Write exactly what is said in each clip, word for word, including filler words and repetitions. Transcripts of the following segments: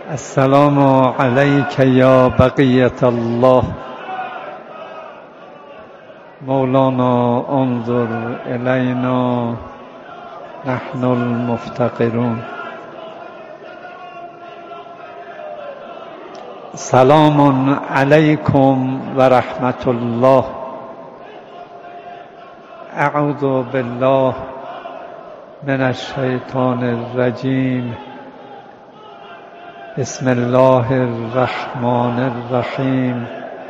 السلام عليك يا بقية الله. مولانا انظر إلينا نحن المفتقرون. سلام عليكم ورحمة الله. اعوذ بالله من الشيطان الرجيم. بسم الله الرحمن الرحيم.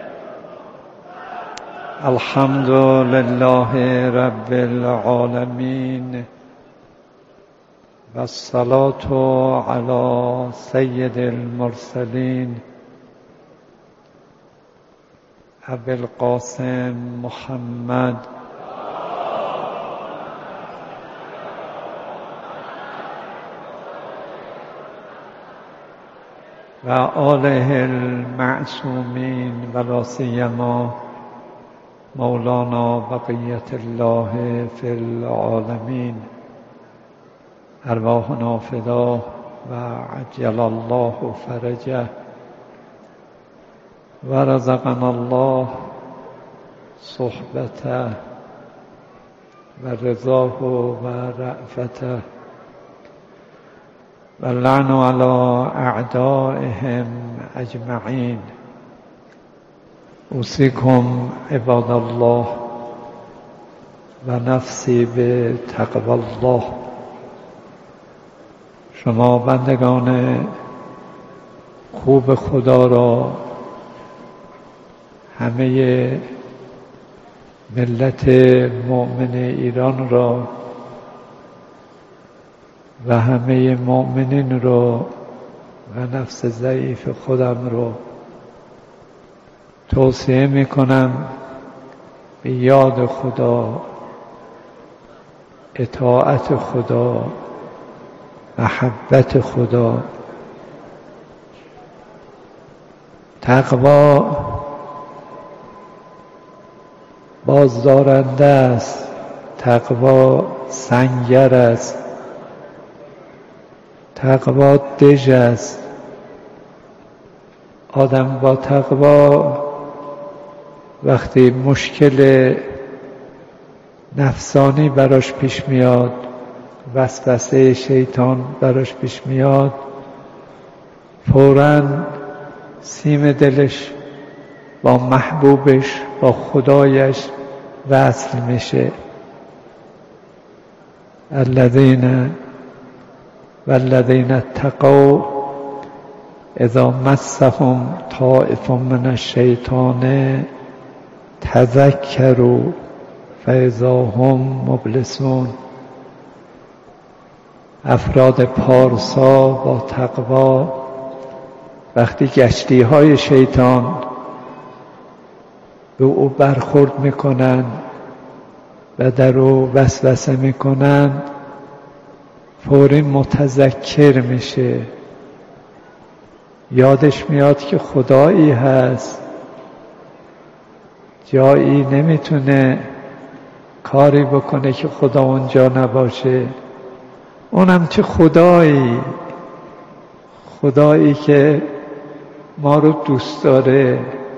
الحمد لله رب العالمين والصلاة على سيد المرسلين أبي القاسم محمد و آله المعصومین و لا سیما مولانا بقیة الله فی العالمین. ارواحنا فدا و عجل الله فرجه و رزقنا الله صحبته و رضاه و رأفته و لعن علی اعدائهم اجمعین. اوصیکم عباد الله و نفسی به تقوی الله. شما بندگان خوب خدا را، همه ملت مؤمن ایران را و همه مؤمنین را و نفس ضعیف خودم را توصیه می کنم به یاد خدا، اطاعت خدا، محبت خدا. تقوا بازدارنده است، تقوا سنگر است، تقوا دژ است. آدم با تقوا وقتی مشکل نفسانی براش پیش میاد، وسوسه شیطان براش پیش میاد، فوراً سیم دلش با محبوبش، با خدایش وصل میشه. الذین والذین اتقوا اذا مسهم طائف من الشیطان تذکروا فاذا هم مبلسون. افراد پارسا با تقوا وقتی گشتی های شیطان به او برخورد میکنن و در او وسوسه میکنن، فوری متذکر میشه، یادش میاد که خدایی هست، جایی نمیتونه کاری بکنه که خدا اونجا نباشه. اونم چه خدایی، خدایی که ما رو دوست داره،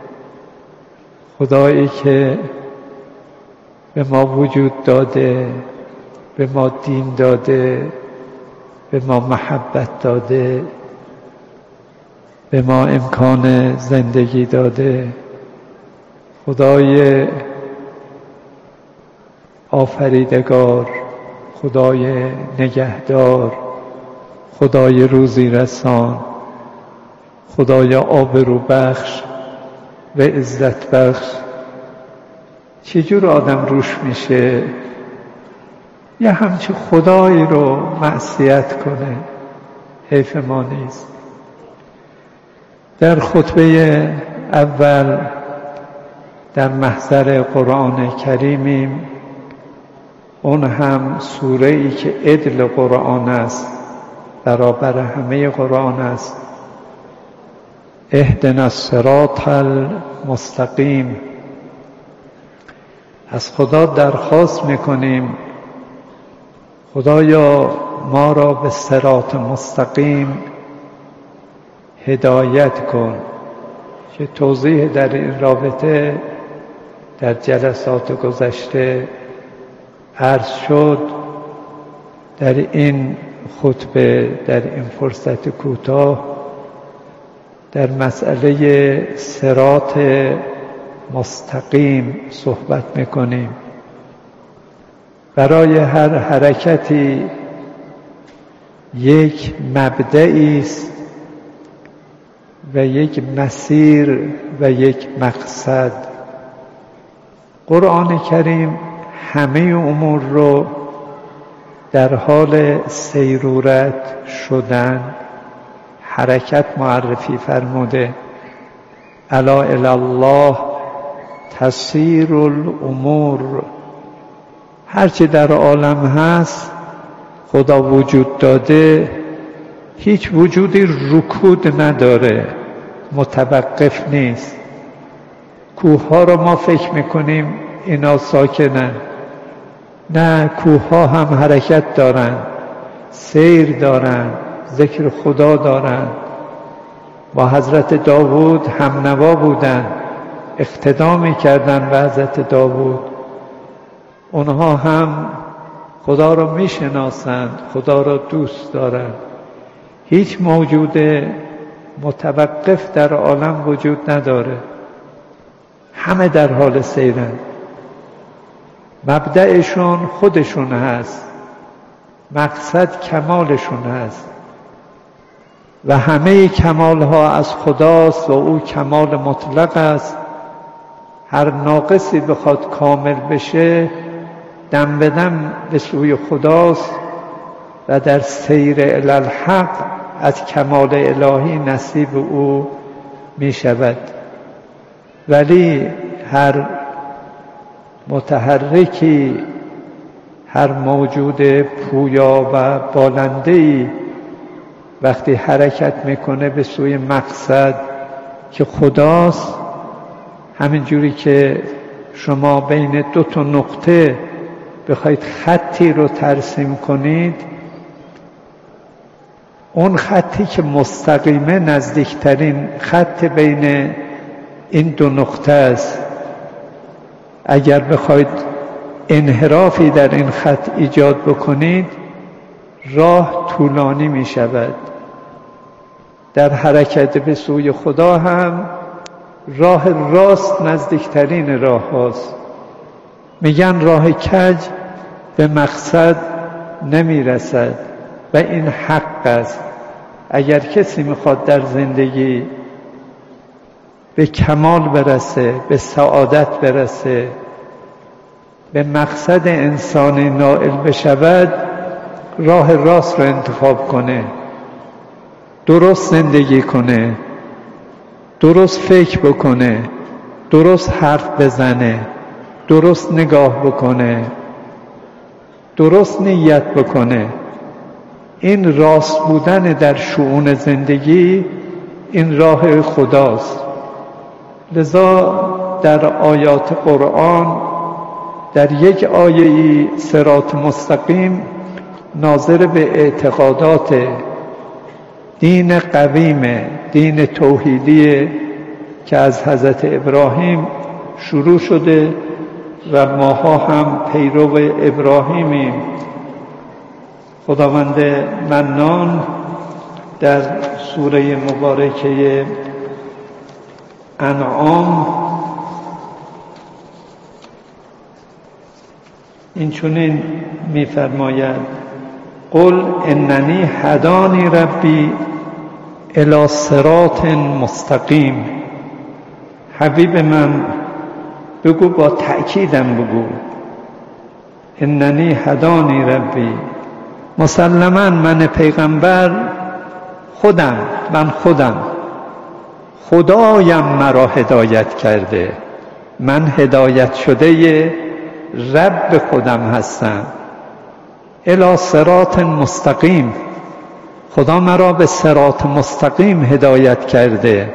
خدایی که به ما وجود داده، به ما دین داده، به ما محبت داده، به ما امکان زندگی داده. خدای آفریدگار، خدای نگهدار، خدای روزی رسان، خدای آبرو بخش و عزت بخش. چجور آدم روش میشه یه همچه خدایی رو معصیت کنه؟ حیف ما نیست. در خطبه اول در محضر قرآن کریمیم، اون هم سوره ای که عدل قرآن است، برابر همه قرآن است. اهدنا الصراط المستقیم. از خدا درخواست میکنیم خدایا ما را به صراط مستقیم هدایت کن، که توضیح در این رابطه در جلسات گذشته عرض شد. در این خطبه، در این فرصت کوتاه، در مسئله صراط مستقیم صحبت میکنیم. برای هر حرکتی یک مبدئی است و یک مسیر و یک مقصد. قرآن کریم همه امور رو در حال سیرورت شدن، حرکت معرفی فرموده. الا الی الله تسیر الامور. هرچی در عالم هست خدا وجود داده، هیچ وجودی رکود نداره، متوقف نیست. کوه ها رو ما فکر میکنیم اینا ساکنن، نه، کوه ها هم حرکت دارن، سیر دارن، ذکر خدا دارن. با حضرت داوود هم نوا بودن، اقتدا میکردن به حضرت داوود. اونها هم خدا رو میشناسند، خدا رو دوست دارند. هیچ موجود متوقف در عالم وجود نداره، همه در حال سیرن. مبدأشون خودشون هست، مقصد کمالشون هست و همه کمال ها از خداست و او کمال مطلق است. هر ناقصی بخواد کامل بشه دم به دم به سوی خداست و در سیر الی الحق از کمال الهی نصیب او می شود. ولی هر متحرکی، هر موجود پویا و بالنده‌ای وقتی حرکت میکنه به سوی مقصد که خداست، همین جوری که شما بین دو تا نقطه بخواید خطی رو ترسیم کنید، اون خطی که مستقیمه نزدیکترین خط بین این دو نقطه است. اگر بخواید انحرافی در این خط ایجاد بکنید راه طولانی می شود. در حرکت به سوی خدا هم راه راست نزدیکترین راه هاست. میگن راه کج به مقصد نمی رسد و این حق است. اگر کسی میخواد در زندگی به کمال برسه، به سعادت برسه، به مقصد انسانی نائل بشود، راه راست رو انتخاب کنه، درست زندگی کنه، درست فکر بکنه، درست حرف بزنه، درست نگاه بکنه، درست نیت بکنه. این راست بودن در شؤون زندگی این راه خداست. لذا در آیات قرآن در یک آیه‌ای صراط مستقیم ناظر به اعتقادات دین قویم، دین توحیدی که از حضرت ابراهیم شروع شده و ماها هم پیرو ابراهیمیم. خداوند منان در سوره مبارکه انعام این چنین می‌فرماید: قل اننی هدانی ربی الی صراط مستقیم. حبیب من بگو، با تأکیدم بگو، اننی هدانی ربی، مسلماً من پیغمبر خودم، من خودم خدایم مرا هدایت کرده، من هدایت شده رب خودم هستم. الی صراط مستقیم، خدا مرا به صراط مستقیم هدایت کرده.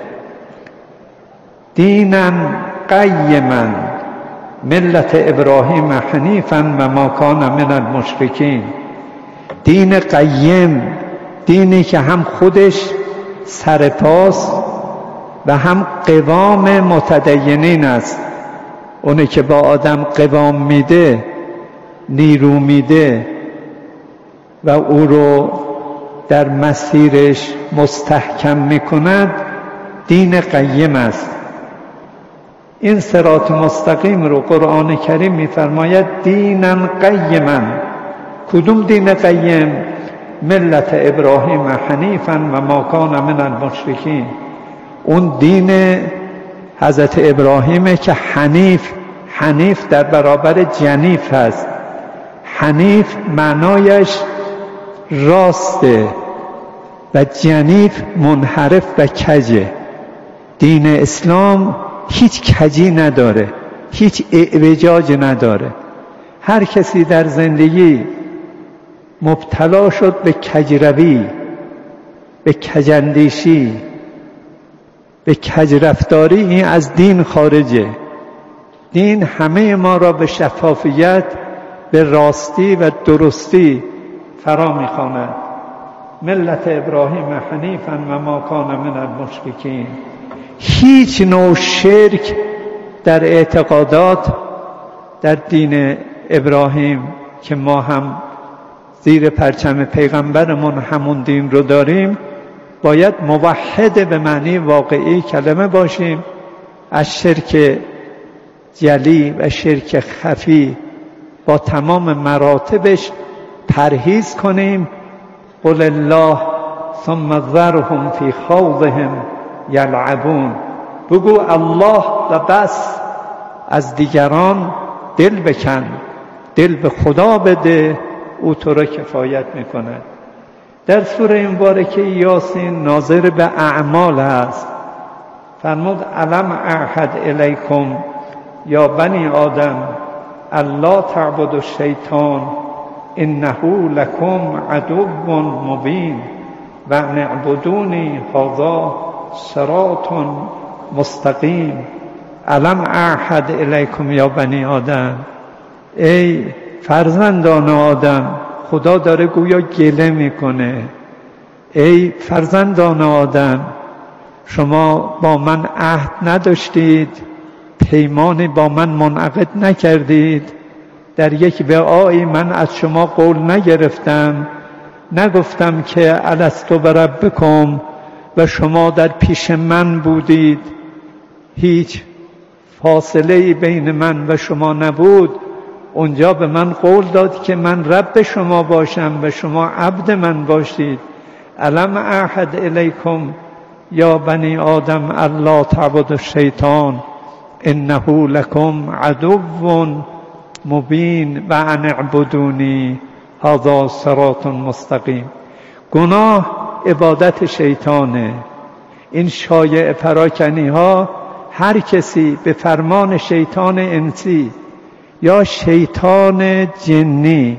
دینا قیما ملت ابراهیم حنیفا و ما کان من المشرکین. دین قیم، دینی که هم خودش سرپاس و هم قوام متدینین است. اونه که با آدم قوام میده، نیرو میده و او رو در مسیرش مستحکم میکند، دین قیم است. این صراط مستقیم رو قرآن کریم میفرماید دینا قیما. کدوم دین قیم؟ ملت ابراهیم حنیفا و ما کان من المشرکین. اون دین حضرت ابراهیمه که حنیف، حنیف در برابر جنیف هست. حنیف معنایش راسته و جنیف منحرف و کجه. دین اسلام هیچ کجی نداره، هیچ اعوجاج نداره. هر کسی در زندگی مبتلا شد به کجروی، به کجندیشی، به کجرفتاری، این از دین خارجه. دین همه ما را به شفافیت، به راستی و درستی فرا می‌خواند. ملت ابراهیم حنیفا و ما کان من المشرکین. هیچ نوع شرک در اعتقادات در دین ابراهیم که ما هم زیر پرچم پیغمبرمون همون دین رو داریم، باید موحد به معنی واقعی کلمه باشیم. از شرک جلی و شرک خفی با تمام مراتبش پرهیز کنیم. قل الله ثم ذرهم فی خوضهم یلعبون. بگو الله و بس، از دیگران دل بکن، دل به خدا بده، او تو را کفایت میکند. در سوره مبارکه یاسین ناظر به اعمال هست. فرمود الم اعهد الیکم یا بنی آدم الا تعبدوا الشیطان انه لکم عدو مبین و ان اعبدونی هذا صراط مستقیم. الم اعهد الیکم یا بنی آدم، ای فرزندان آدم. خدا داره گویا گله میکنه. ای فرزندان آدم، شما با من عهد نداشتید، پیمانی با من منعقد نکردید، در یک وعایی من از شما قول نگرفتم، نگفتم که الستو بربکم و شما در پیش من بودید، هیچ فاصله بین من و شما نبود. اونجا به من قول داد که من رب شما باشم و شما عبد من باشید. الم اعهد الیکم یا بنی آدم الا تعبدوا الشیطان انه لکم عدو مبین و ان اعبدونی هذا صراط مستقیم. گناه عبادت شیطانه. این شایعه پراکنی ها، هر کسی به فرمان شیطان انسی یا شیطان جنی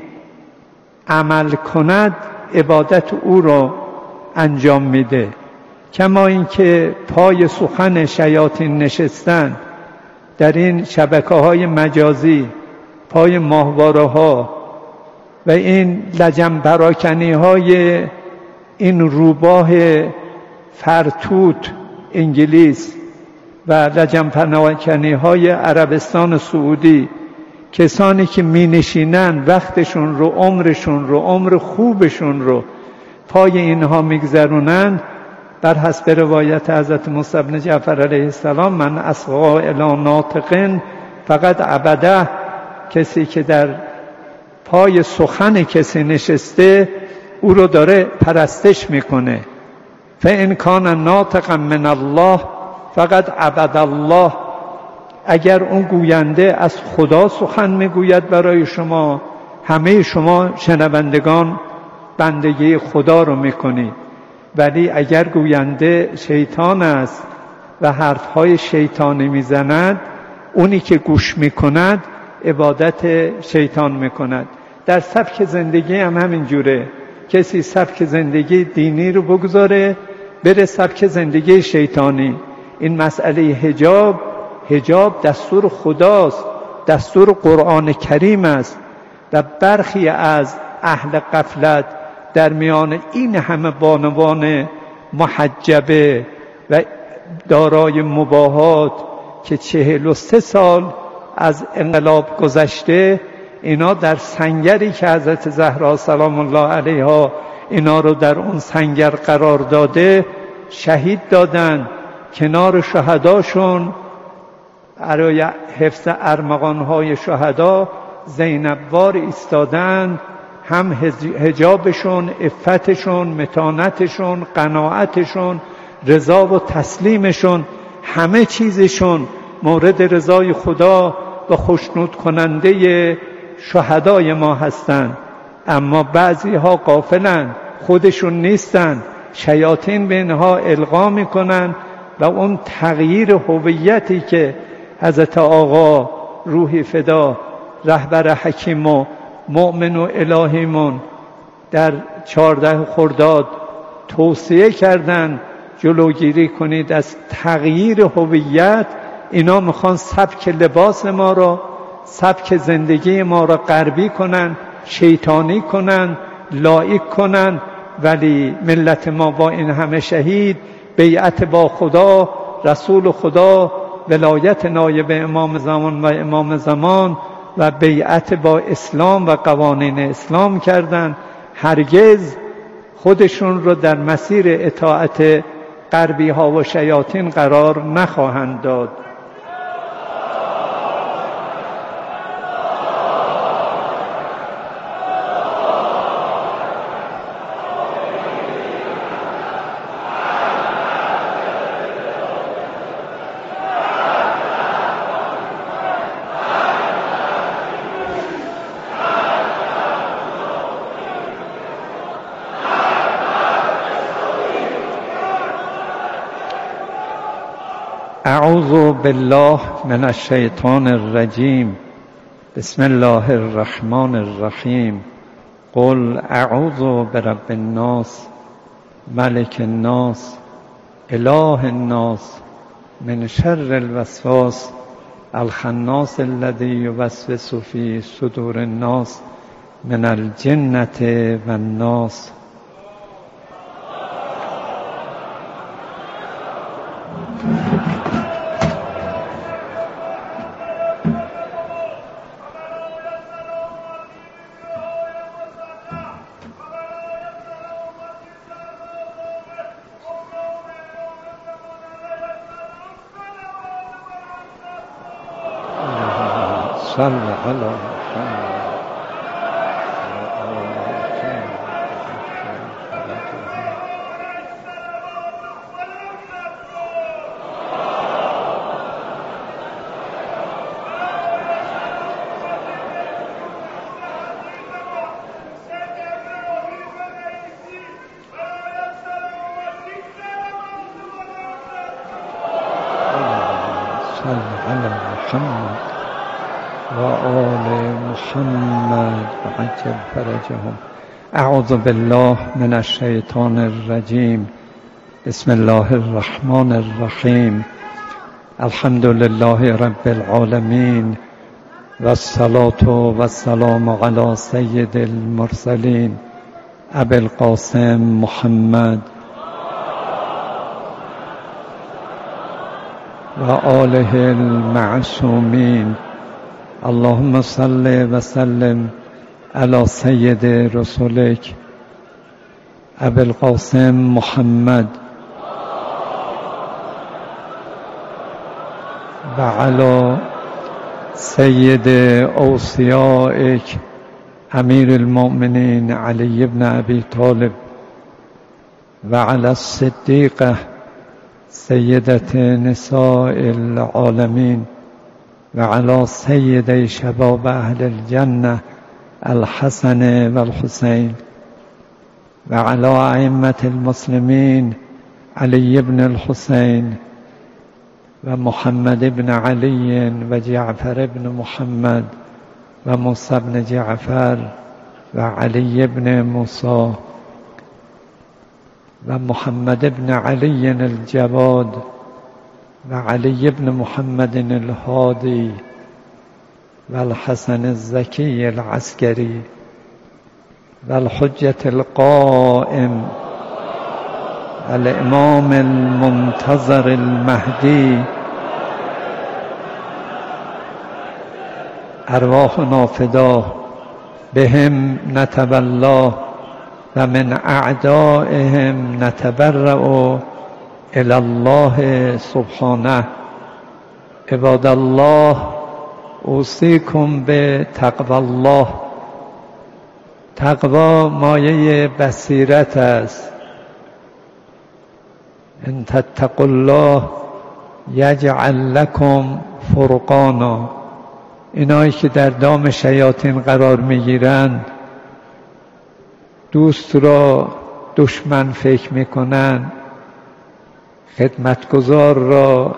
عمل کند، عبادت او را انجام میده. کما اینکه پای سخن شیاطین نشستن در این شبکه های مجازی، پای ماهواره ها و این لجن پراکنی های این روباه فرتوت انگلیس و لجن پراکنی های عربستان سعودی، کسانی که می نشینن وقتشون رو، عمرشون رو، عمر خوبشون رو پای اینها میگذرونن، بر حسب روایت حضرت موسی بن جعفر علیه السلام من اصغا الی ناطقن فقط عبده، کسی که در پای سخن کسی نشسته او رو داره پرستش میکنه. فان کان ناطقا من الله فقط عبد الله. اگر اون گوینده از خدا سخن میگوید برای شما، همه شما شنوندگان بندگی خدا رو میکنید. ولی اگر گوینده شیطان است و حرفهای شیطانی میزند، اونی که گوش میکند عبادت شیطان میکند. در سبک زندگی هم همین جوره. کسی سبک زندگی دینی رو بگذاره بره سبک زندگی شیطانی. این مسئله حجاب، حجاب دستور خداست، دستور قرآن کریم است و برخی از اهل غفلت در میان این همه بانوان محجبه و دارای مباهات که چهل و سه سال از انقلاب گذشته، اینا در سنگری که حضرت زهرا سلام الله علیها اینا رو در اون سنگر قرار داده شهید دادن. کنار شهداشون برای حفظ ارمغانهای شهدا زینبوار ایستادن، هم حجابشون، عفتشون، متانتشون، قناعتشون، رضا و تسلیمشون، همه چیزشون مورد رضای خدا و خوشنود کننده شهدای ما هستند. اما بعضی ها غافلن، خودشون نیستن، شیاطین به اینها القا میکنن و اون تغییر هویتی که حضرت آقا روحی فدا رهبر حکیم و مؤمن و الهیمون در چهارده خرداد توصیه کردن جلوگیری کنید از تغییر هویت. اینا میخوان سبک لباس ما را، سبک زندگی ما را غربی کنن، شیطانی کنن، لایک کنن. ولی ملت ما با این همه شهید، بیعت با خدا، رسول خدا، ولایت نایب امام زمان و امام زمان و بیعت با اسلام و قوانین اسلام کردند. هرگز خودشون رو در مسیر اطاعت غربی ها و شیاطین قرار نخواهند داد. اعوذ بالله من الشیطان الرجیم. بسم الله الرحمن الرحیم. قل اعوذ برب الناس ملک الناس اله الناس من شر الوسواس الخناس الذي يوسوس في صدور الناس من الجنة والناس. صل علی محمد. صل علی محمد و آل محمد و عجل فرجهم. اعوذ بالله من الشیطان الرجیم. بسم الله الرحمن الرحیم. الحمد لله رب العالمین و الصلاة و السلام علی سید المرسلین ابی القاسم محمد و آله المعصومین. اللهم صل و سلم علی سید رسولک ابی القاسم محمد و علی سید اوصیائک امیر المؤمنین علی بن ابی طالب و علی الصدیقه سیدة نساء العالمین و علی سید شباب اهل الجنه الحسن و الحسین و علی ائمة المسلمین علی بن الحسین و محمد بن علی و جعفر بن محمد و موسی بن جعفر و علی بن موسی و محمد بن علی الجواد و علی بن محمد الهادی و الحسن الزکی العسکری و الحجة القائم الامام المنتظر المهدی ارواحنا فدا بهم نتولا و من اعدائهم نتبرأ الی الله سبحانه. عباد الله، اوصیکم به تقوی الله. تقوا مایه بصیرت است. ان تتقوا الله یجعل لکم فرقانا. اینایی که در دام شیاطین قرار میگیرند، دوست را دشمن فکر میکنند، خدمتگزار را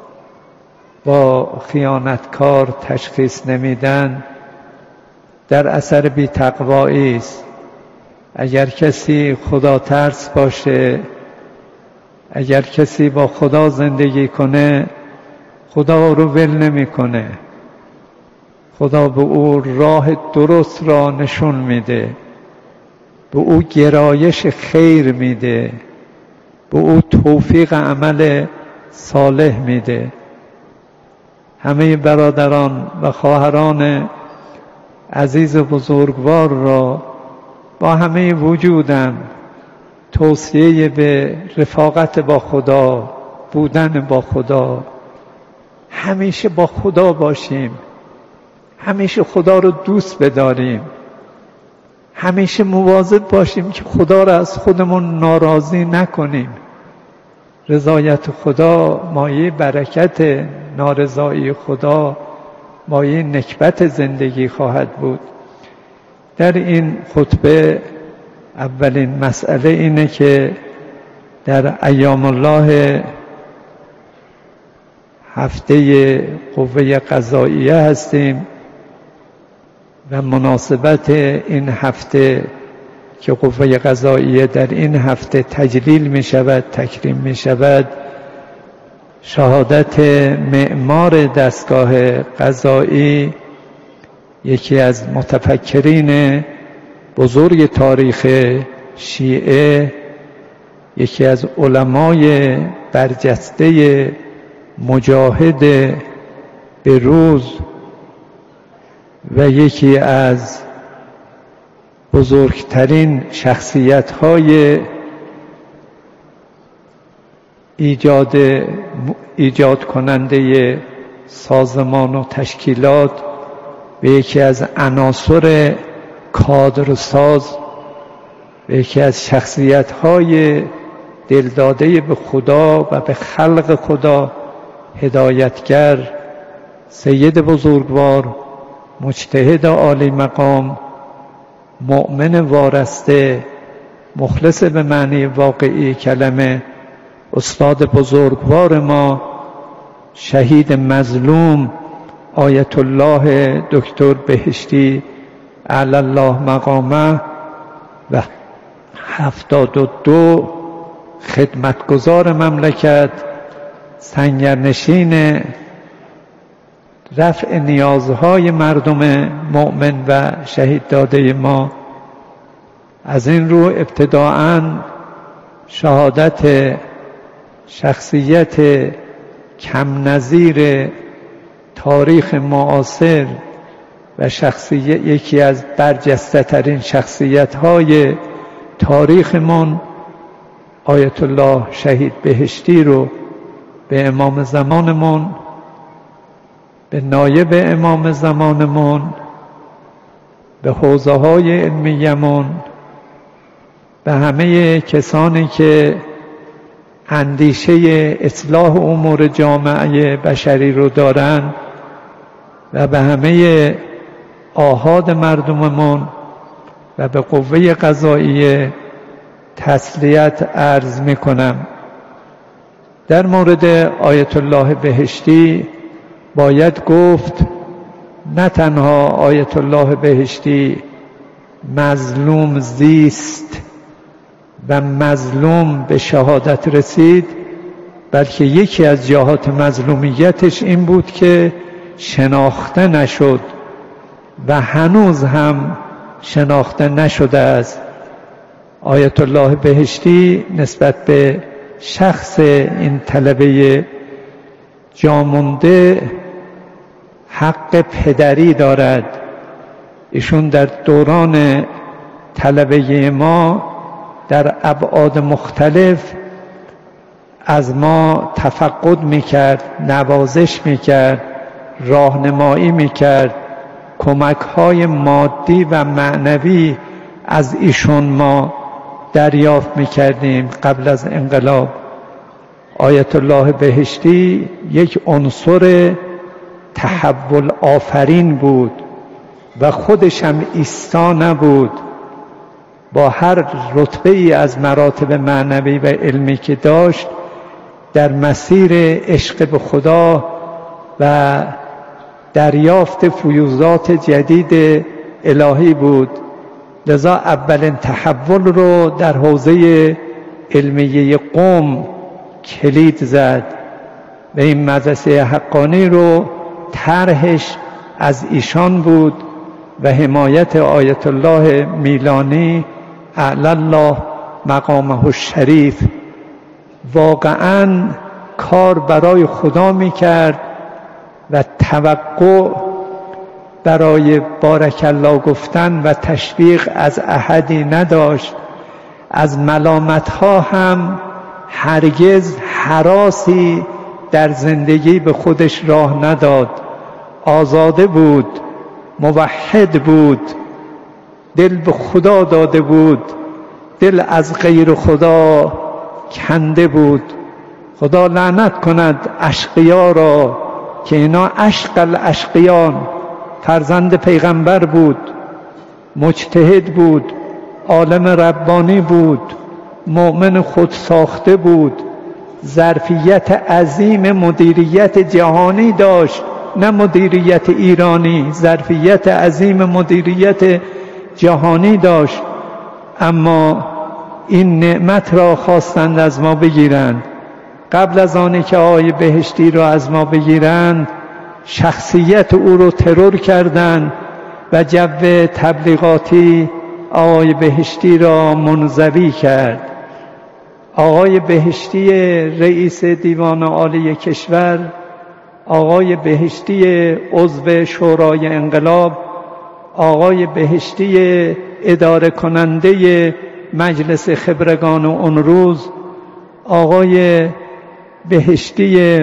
با خیانتکار تشخیص نمیدن، در اثر بی‌تقوایی است. اگر کسی خدا ترس باشه، اگر کسی با خدا زندگی کنه، خدا رو ول نمیکنه. خدا به او راه درست را نشون میده، به او گرایش خیر میده، به او توفیق عمل صالح میده. همه برادران و خواهران عزیز و بزرگوار را با همه وجودم توصیه به رفاقت با خدا، بودن با خدا، همیشه با خدا باشیم، همیشه خدا رو دوست بداریم، همیشه مواظب باشیم که خدا رو از خودمون ناراضی نکنیم. رضایت خدا مایه برکت، نارضایی خدا مایه نکبت زندگی خواهد بود. در این خطبه اولین مسئله اینه که در ایام الله هفته قوه قضاییه هستیم و مناسبت این هفته که قوه قضاییه در این هفته تجلیل می شود، تکریم می شود، شهادت معمار دستگاه قضایی، یکی از متفکرین بزرگ تاریخ شیعه، یکی از علمای برجسته مجاهد به روز و یکی از بزرگترین شخصیت‌های ایجاد ایجاد کننده سازمان و تشکیلات و یکی از عناصر کادرساز و یکی از شخصیت‌های دلداده به خدا و به خلق خدا، هدایتگر، سید بزرگوار، مجتهد عالی مقام، مؤمن وارسته، مخلص به معنی واقعی کلمه، استاد بزرگوار ما، شهید مظلوم آیت الله دکتر بهشتی اعلی الله مقامه و هفتاد و دو خدمتگزار مملکت، سنگرنشین رفع نیازهای مردم مؤمن و شهید داده ما. از این رو ابتداعاً شهادت شخصیت کم نظیر تاریخ معاصر و شخصیت یکی از برجسته ترین شخصیت های تاریخمون، آیت الله شهید بهشتی رو به امام زمانمون، به نایب امام زمانمون، به حوزه های علمیمون، به همه کسانی که اندیشه اصلاح امور جامعه بشری رو دارن و به همه آحاد مردممون و به قوه قضاییه تسلیت عرض میکنم. در مورد آیت الله بهشتی باید گفت نه تنها آیت الله بهشتی مظلوم زیست و مظلوم به شهادت رسید، بلکه یکی از جهات مظلومیتش این بود که شناخته نشد و هنوز هم شناخته نشده است. آیت الله بهشتی نسبت به شخص این طلبه جامونده حق پدری دارد. ایشون در دوران طلبه ما در ابعاد مختلف از ما تفقد میکرد، نوازش میکرد، راهنمایی میکرد، کمک‌های مادی و معنوی از ایشون ما دریافت میکردیم. قبل از انقلاب آیت الله بهشتی یک عنصر تحول آفرین بود و خودش هم ایستا نبود. با هر رتبه ای از مراتب معنوی و علمی که داشت در مسیر عشق به خدا و دریافت فیوضات جدید الهی بود. لذا اولین تحول رو در حوزه علمیه قم کلید زد و این مدرسه حقانی رو طرحش از ایشان بود و حمایت آیت الله میلانی اعلی الله مقامه الشریف. واقعاً کار برای خدا میکرد و توقع برای بارک الله گفتن و تشویق از احدی نداشت. از ملامتها هم هرگز هراسی در زندگی به خودش راه نداد. آزاده بود، موحد بود، دل به خدا داده بود، دل از غیر خدا کنده بود. خدا لعنت کند اشقیا را که اینا اشق الاشقیان. فرزند پیغمبر بود، مجتهد بود، عالم ربانی بود، مؤمن خود ساخته بود، ظرفیت عظیم مدیریت جهانی داشت، نه مدیریت ایرانی، ظرفیت عظیم مدیریت جهانی داشت. اما این نعمت را خواستند از ما بگیرند. قبل از آنی که آقای بهشتی را از ما بگیرند شخصیت او رو ترور کردند و جو تبلیغاتی آقای بهشتی را منزوی کرد. آقای بهشتی رئیس دیوان عالی کشور، آقای بهشتی عضو شورای انقلاب، آقای بهشتی اداره کننده مجلس خبرگان اون روز، آقای بهشتی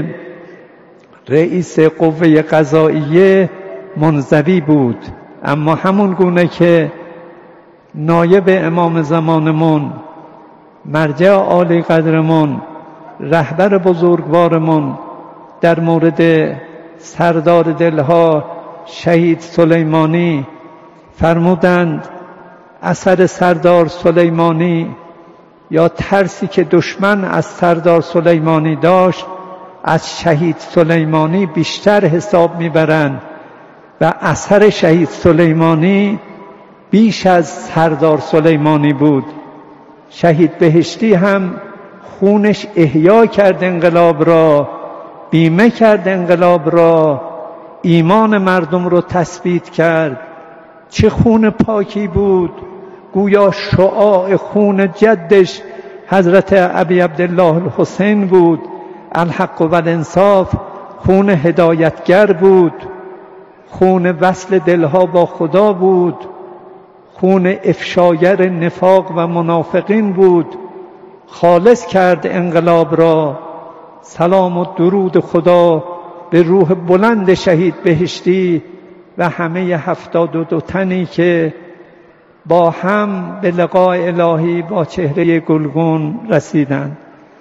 رئیس قوه قضاییه منزوی بود. اما همون گونه که نایب امام زمانمون، مرجع عالی قدرمون، رهبر بزرگوارمون در مورد سردار دلها شهید سلیمانی فرمودند اثر سردار سلیمانی یا ترسی که دشمن از سردار سلیمانی داشت از شهید سلیمانی بیشتر حساب میبرند و اثر شهید سلیمانی بیش از سردار سلیمانی بود. شهید بهشتی هم خونش احیا کرد انقلاب را، بیمه کرد انقلاب را، ایمان مردم رو تثبیت کرد. چه خون پاکی بود، گویا شعاع خون جدش حضرت ابی عبدالله الحسین بود. الحق و الانصاف خون هدایتگر بود، خون وصل دلها با خدا بود، خون افشاگر نفاق و منافقین بود. خالص کرد انقلاب را. سلام و درود خدا به روح بلند شهید بهشتی و همه هفتاد و دو تنی که با هم به لقاء الهی با چهره گلگون رسیدند.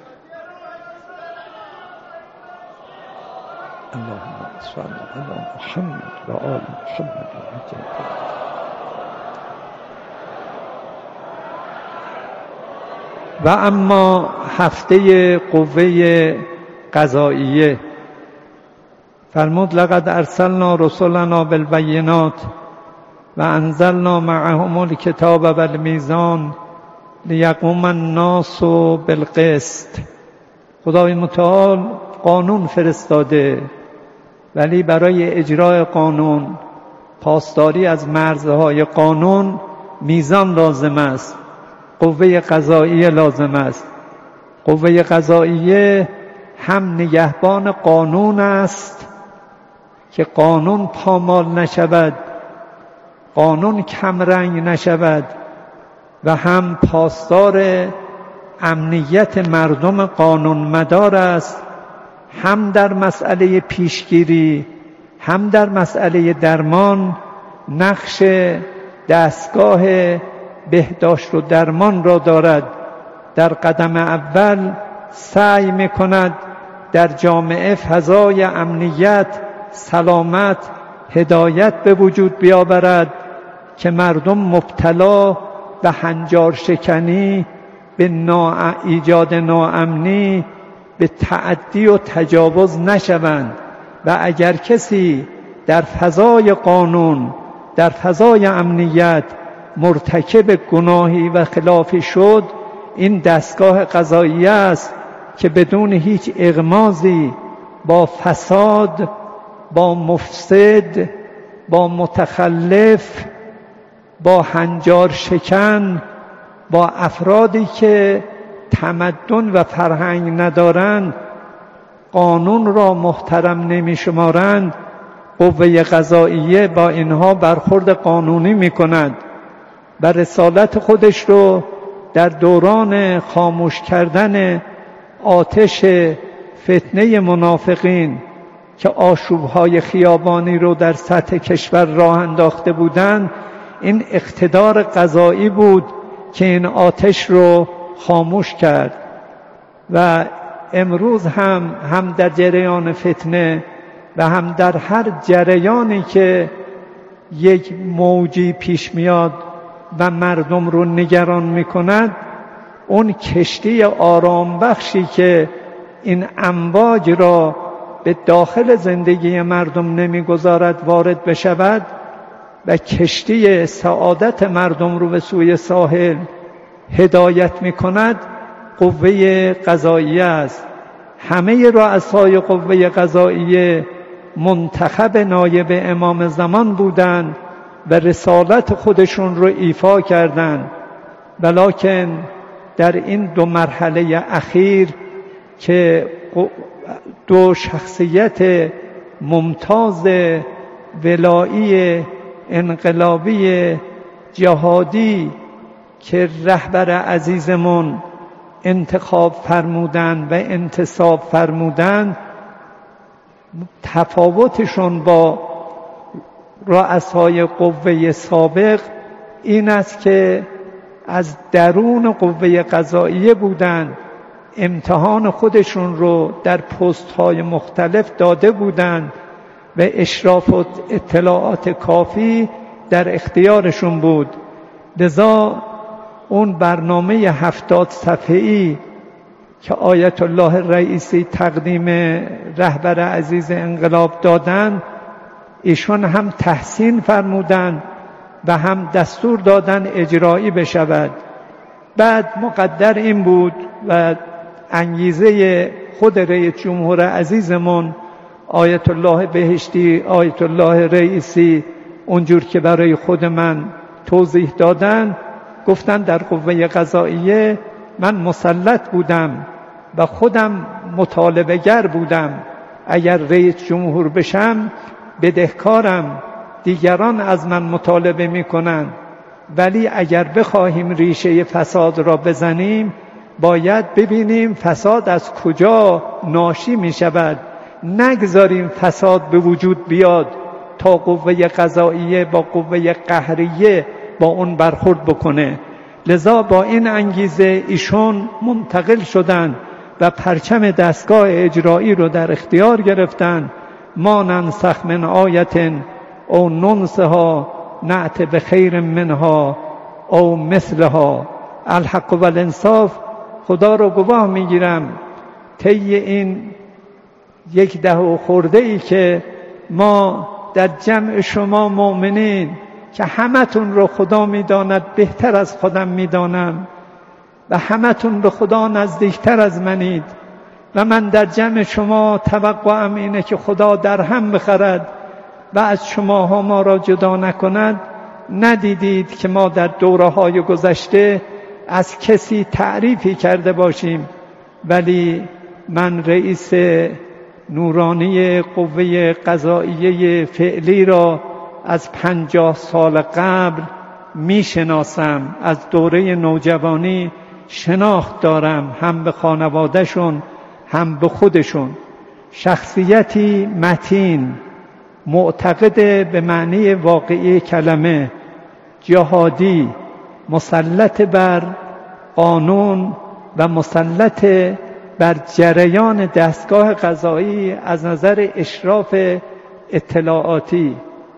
اللهم صل علی محمد و آل محمد و عجل. و اما هفته قوه قضاییه فرمود لقد ارسلنا رسلنا بالبینات و انزلنا معهم الکتاب والمیزان لیقوم الناس بالقسط. خدای متعال قانون فرستاده، ولی برای اجرای قانون، پاسداری از مرزهای قانون میزان لازم است. قوه قضاییه لازم است. قوه قضاییه هم نگهبان قانون است که قانون پامال نشود، قانون کمرنگ نشود، و هم پاسدار امنیت مردم قانون مدار است، هم در مسئله پیشگیری هم در مسئله درمان نقش دستگاه بهداشت و درمان را دارد. در قدم اول سعی می‌کند در جامعه فضای امنیت، سلامت، هدایت به وجود بیاورد که مردم مبتلا به هنجار شکنی، به نا... ایجاد ناامنی، به تعدی و تجاوز نشوند. و اگر کسی در فضای قانون، در فضای امنیت مرتکب گناهی و خلافی شد، این دستگاه قضاییه است که بدون هیچ اغماضی با فساد، با مفسد، با متخلف، با هنجار شکن، با افرادی که تمدن و فرهنگ ندارند، قانون را محترم نمی شمارند، قوه قضاییه با اینها برخورد قانونی می کند و رسالت خودش رو در دوران خاموش کردن آتش فتنه منافقین که آشوب‌های خیابانی رو در سطح کشور راه انداخته بودند، این اقتدار قضایی بود که این آتش رو خاموش کرد. و امروز هم هم در جریان فتنه و هم در هر جریانی که یک موجی پیش میاد و مردم رو نگران میکند، اون کشتی آرام بخشی که این امواج را به داخل زندگی مردم نمیگذارد وارد بشود و کشتی سعادت مردم رو به سوی ساحل هدایت میکند، قوه قضاییه است. همه رؤسای قوه قضاییه منتخب نایب امام زمان بودند و رسالت خودشون رو ایفا کردند، ولکن در این دو مرحله اخیر که دو شخصیت ممتاز ولایی انقلابی جهادی که رهبر عزیزمون انتخاب فرمودند و انتصاب فرمودند، تفاوتشون با رؤسای قوه سابق این است که از درون قوه قضاییه بودند، امتحان خودشون رو در پست‌های مختلف داده بودند و اشراف و اطلاعات کافی در اختیارشون بود. لذا اون برنامه هفتاد صفحه‌ای که آیت الله رئیسی تقدیم رهبر عزیز انقلاب دادن، ایشون هم تحسین فرمودند و هم دستور دادن اجرایی بشود. بعد مقدر این بود و انگیزه خود رئیس جمهور عزیزمون آیت الله بهشتی، آیت الله رئیسی، اونجور که برای خود من توضیح دادن، گفتن در قوه قضاییه من مسلط بودم و خودم مطالبه گر بودم، اگر رئیس جمهور بشم بدهکارم، دیگران از من مطالبه میکنن، ولی اگر بخواهیم ریشه فساد را بزنیم باید ببینیم فساد از کجا ناشی می شود، نگذاریم فساد به وجود بیاد تا قوه قضاییه با قوه قهریه با اون برخورد بکنه. لذا با این انگیزه ایشون منتقل شدند و پرچم دستگاه اجرایی رو در اختیار گرفتن. ما ننسخ من آیت او ننسها نأت بخیر منها او مثلها. الحق و الانصاف، خدا رو گواه میگیرم طی این یک ده و خورده ای که ما در جمع شما مؤمنین که همتون رو خدا میداند بهتر از خودم میدانم و همتون به خدا نزدیکتر از منید و من در جمع شما توقعم اینه که خدا در هم بخرد و از شماها ما را جدا نکند. ندیدید که ما در دوره‌های گذشته از کسی تعریفی کرده باشیم، ولی من رئیس نورانی قوه قضاییه فعلی را از پنجاه سال قبل میشناسم، از دوره نوجوانی شناخت دارم، هم به خانوادهشون هم به خودشون. شخصیتی متین، معتقد به معنی واقعی کلمه، جهادی، مسلط بر قانون و مسلط بر جریان دستگاه قضایی از نظر اشراف اطلاعاتی،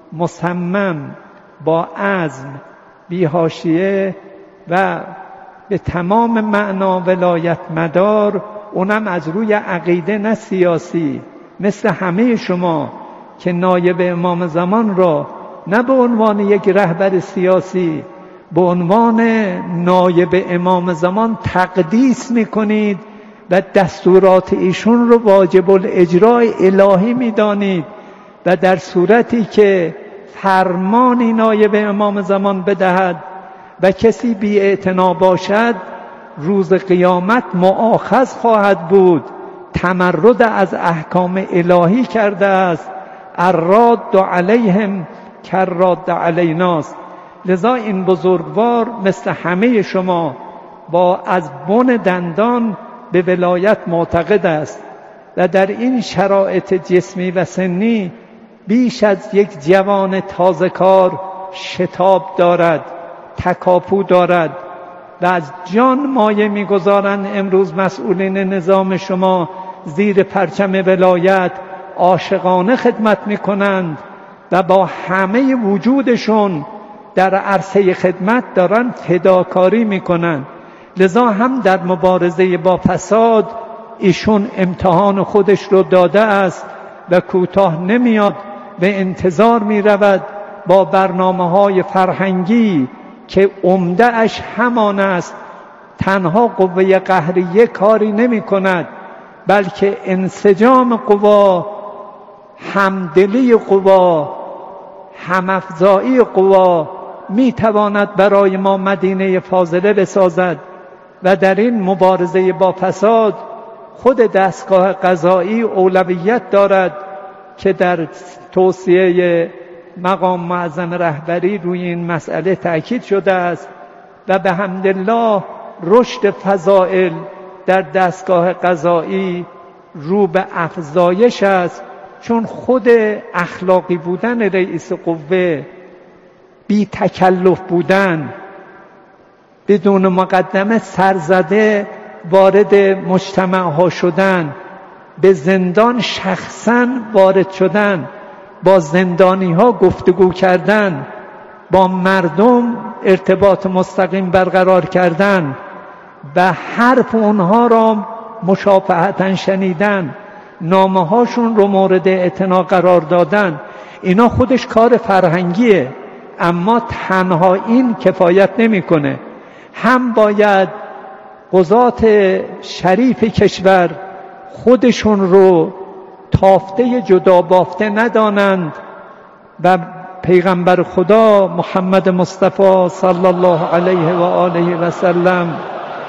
مصمم، با عزم، بی حاشیه و به تمام معنا ولایت مدار، اونم از روی عقیده نه سیاسی، مثل همه شما که نایب امام زمان را نه به عنوان یک رهبر سیاسی، به عنوان نایب امام زمان تقدیس میکنید و دستورات ایشون رو واجب الاجرای الهی میدانید و در صورتی که فرمانی نایب امام زمان بدهد و کسی بی‌اعتنا باشد، روز قیامت مؤاخذ خواهد بود. تمرد از احکام الهی کرده است. الراد علیهم کراد علیناست. لذا این بزرگوار مثل همه شما با از بن دندان به ولایت معتقد است و در این شرایط جسمی و سنی بیش از یک جوان تازه کار شتاب دارد، تکاپو دارد و از جان مایه می‌گذارند امروز مسئولین نظام شما زیر پرچم ولایت عاشقانه خدمت می‌کنند و با همه وجودشون در عرصه خدمت دارن فداکاری می‌کنند. لذا هم در مبارزه با فساد ایشون امتحان خودش رو داده است و کوتاه نمیاد و انتظار می‌رود با برنامه‌های فرهنگی که عمده اش همان است. تنها قوه قهریه کاری نمی کند، بلکه انسجام قوا، همدلی قوا، همافزایی قوا می تواند برای ما مدینه فاضله بسازد و در این مبارزه با فساد خود دستگاه قضایی اولویت دارد که در توصیه مقام معظم رهبری روی این مسئله تأکید شده است و به حمدالله رشد فضائل در دستگاه قضایی رو به افزایش است، چون خود اخلاقی بودن رئیس قوه، بی تکلف بودن، بدون مقدمه سرزده وارد مجتمع ها شدن، به زندان شخصاً وارد شدن، با زندانی ها گفتگو کردن، با مردم ارتباط مستقیم برقرار کردن و حرف اونها را مشافهتاً شنیدن، نامه هاشون رو مورد اعتنا قرار دادن، اینا خودش کار فرهنگیه. اما تنها این کفایت نمیکنه. هم باید قضات شریف کشور خودشون رو تافته جدا بافته ندانند و پیغمبر خدا محمد مصطفی صلی الله علیه و آله و سلم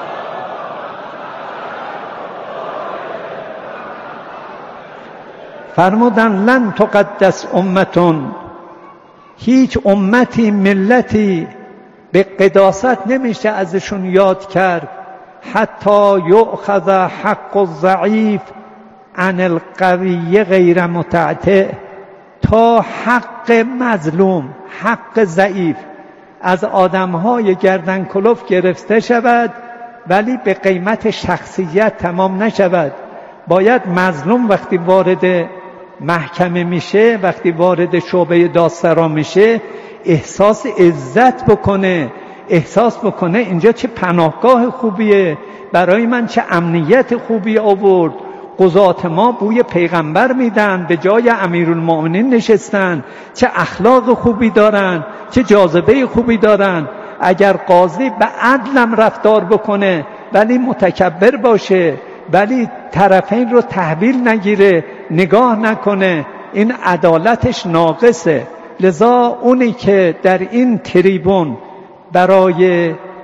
فرمودن لن تقدس امتون، هیچ امتی، ملتی به قداست نمیشه ازشون یاد کرد، حتی یؤخذ حق الضعیف عن القوی غیر متعتع، تا حق مظلوم، حق ضعیف از آدمهای گردن کلوف گرفته شود، ولی به قیمت شخصیت تمام نشود. باید مظلوم وقتی وارد محکمه میشه، وقتی وارد شعبه دادسرا میشه، احساس عزت بکنه، احساس بکنه اینجا چه پناهگاه خوبیه برای من، چه امنیت خوبی آورد، قضات ما بوی پیغمبر میدن، به جای امیرالمؤمنین نشستن، چه اخلاق خوبی دارن، چه جاذبه خوبی دارن. اگر قاضی به عدلم رفتار بکنه ولی متکبر باشه، ولی طرفین رو تحویل نگیره، نگاه نکنه، این عدالتش ناقصه. لذا اونی که در این تریبون برای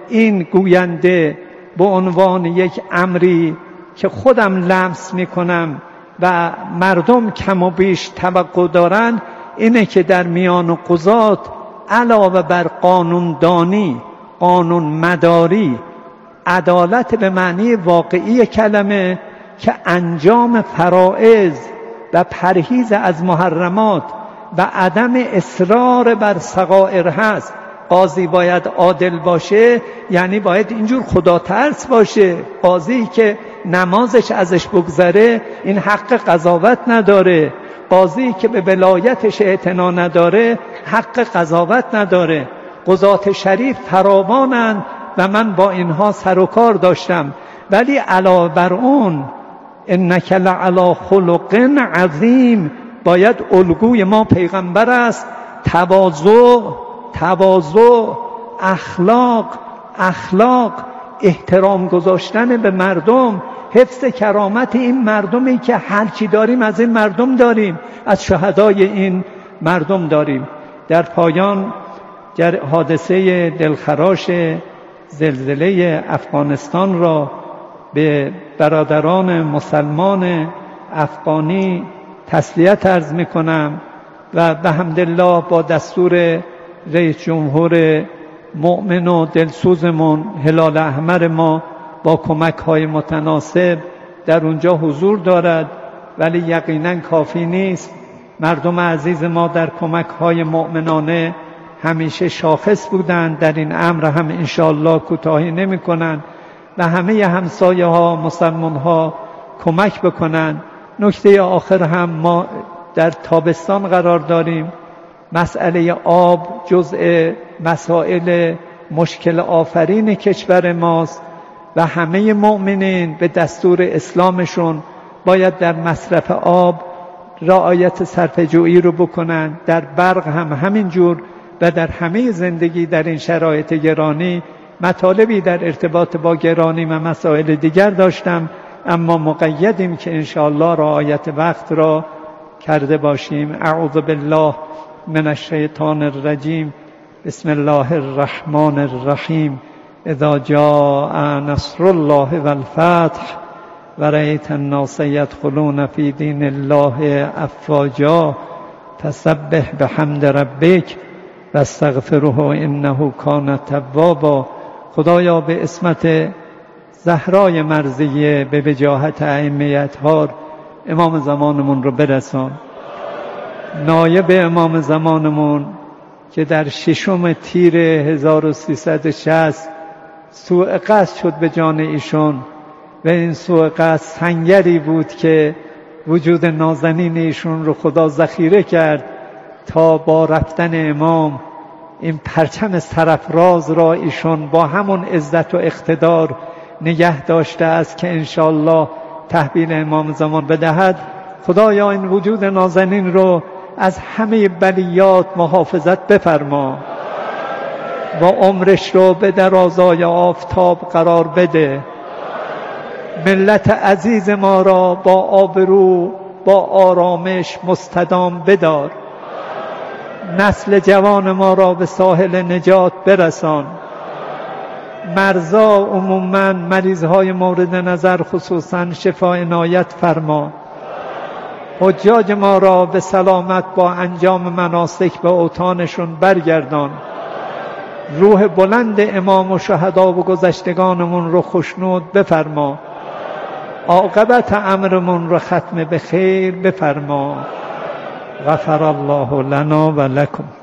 این گوینده به عنوان یک امری که خودم لمس میکنم و مردم کم و بیش توقع دارن اینه که در میان قضات علاوه بر قانون دانی، قانون مداری، عدالت به معنی واقعی کلمه که انجام فرائض و پرهیز از محرمات و عدم اصرار بر صغائر هست. قاضی باید عادل باشه، یعنی باید اینجور خدا ترس باشه. قاضی که نمازش ازش بگذره این حق قضاوت نداره. قاضی که به ولایتش اعتنا نداره حق قضاوت نداره. قضات شریف فراوانند و من با اینها سر و کار داشتم، ولی علاوه بر اون انک لعلی خلق عظیم، باید الگوی ما پیغمبر است. تواضع، تواضع، اخلاق، اخلاق، احترام گذاشتن به مردم، حفظ کرامت این مردمی که هرچی داریم از این مردم داریم، از شهدای این مردم داریم. در پایان حادثه دلخراش زلزله افغانستان را به برادران مسلمان افغانی تسلیت عرض می کنم و به حمدالله با دستور رئیس جمهور مؤمن و دلسوزمون هلال احمر ما با کمک های متناسب در اونجا حضور دارد، ولی یقینا کافی نیست. مردم عزیز ما در کمک های مؤمنانه همیشه شاخص بودند، در این امر هم انشاءالله کوتاهی نمی کنند و همه همسایه ها مسلمان ها کمک بکنند. نکته آخر هم ما در تابستان قرار داریم. مسئله آب جزء مسائل مشکل آفرین کشور ماست و همه مؤمنین به دستور اسلامشون باید در مصرف آب رعایت صرفه‌جویی رو بکنن. در برق هم همین جور و در همه زندگی در این شرایط گرانی. مطالبی در ارتباط با گرانی و مسائل دیگر داشتم، اما مقیدیم که انشاءالله رعایت وقت را کرده باشیم. اعوذ بالله من الشیطان الرجیم. بسم الله الرحمن الرحیم. اذا جاء نصر الله والفتح ورأيت الناس يدخلون في دين الله افواجا فسبح بحمد ربک واستغفره انه کان توابا. خدایا به اسمت زهرای مرضیه به وجاهت ائمه اطهار امام زمانمون رو برسان. نایب امام زمانمون که در ششم تیر هزار و سیصد و شصت سوء قصد شد به جان ایشون و این سوء قصد سنگری بود که وجود نازنین ایشون رو خدا ذخیره کرد تا با رفتن امام این پرچم سرافراز را ایشون با همون عزت و اقتدار نگه داشته است که انشاءالله تحویل امام زمان بدهد. خدایا این وجود نازنین رو از همه بلیات محافظت بفرما و عمرش رو به درازای آفتاب قرار بده. ملت عزیز ما را با آبرو با آرامش مستدام بدار. نسل جوان ما را به ساحل نجات برسان. مرضا عموماً مریضهای مورد نظر خصوصاً شفا عنایت فرما. حجاج ما را به سلامت با انجام مناسک به اوطانشون برگردان. روح بلند امام و شهدا و گذشتگانمون رو خوشنود بفرما. عاقبت امرمون رو ختم به خیر بفرما. غفر الله لنا و لکم.